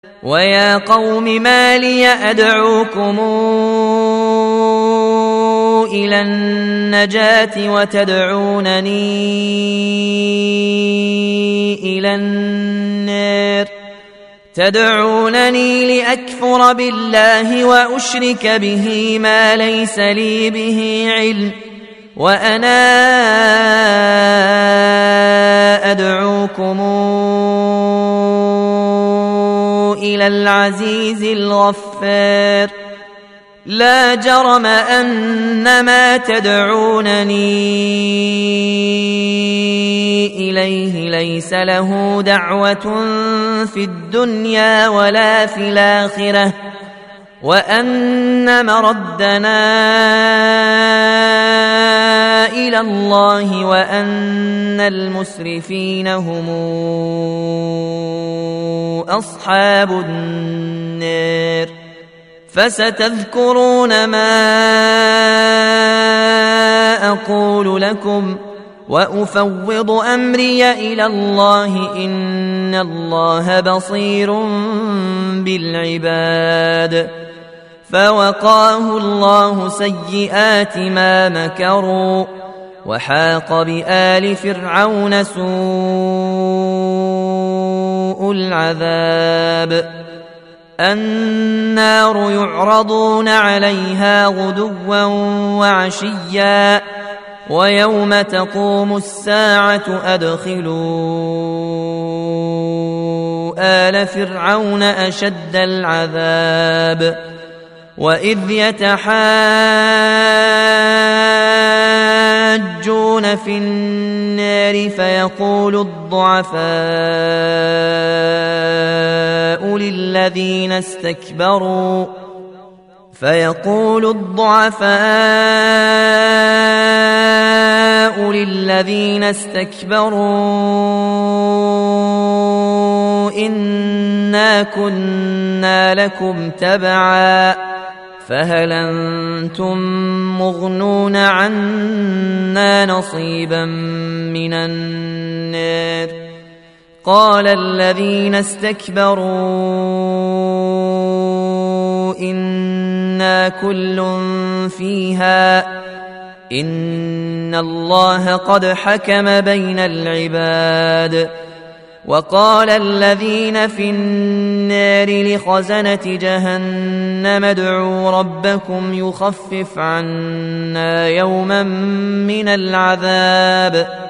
ويا قوم ما لي أدعوكم إلى النجاة وتدعونني إلى النار تدعونني لأكفر بالله وأشرك به ما ليس لي به علم وأنا أدعوكم إلى العزيز الغفار لا جرم أن ما تدعونني إليه ليس له دعوة في الدنيا ولا في الآخرة وأن مردنا إلى الله وأن المسرفين هم أصحاب النار فستذكرون ما أقول لكم وأفوض أمري إلى الله إن الله بصير بالعباد فوقاه الله سيئات ما مكروا وحاق بآل فرعون سوء العذاب النار يعرضون عليها غدوا وعشيا ويوم تقوم الساعة أدخلوا آل فرعون أشد العذاب وإذ يتحاجون في النار فيقول الضعفاء للذين استكبروا إنا كنا لكم تبعا فهل أنتم مغنون عنا نصيبا من النار قال الذين استكبروا إنا كل فيها إن الله قد حكم بين العباد وقال الذين في النار لخزنة جهنم ادعوا ربكم يخفف عنا يوما من العذاب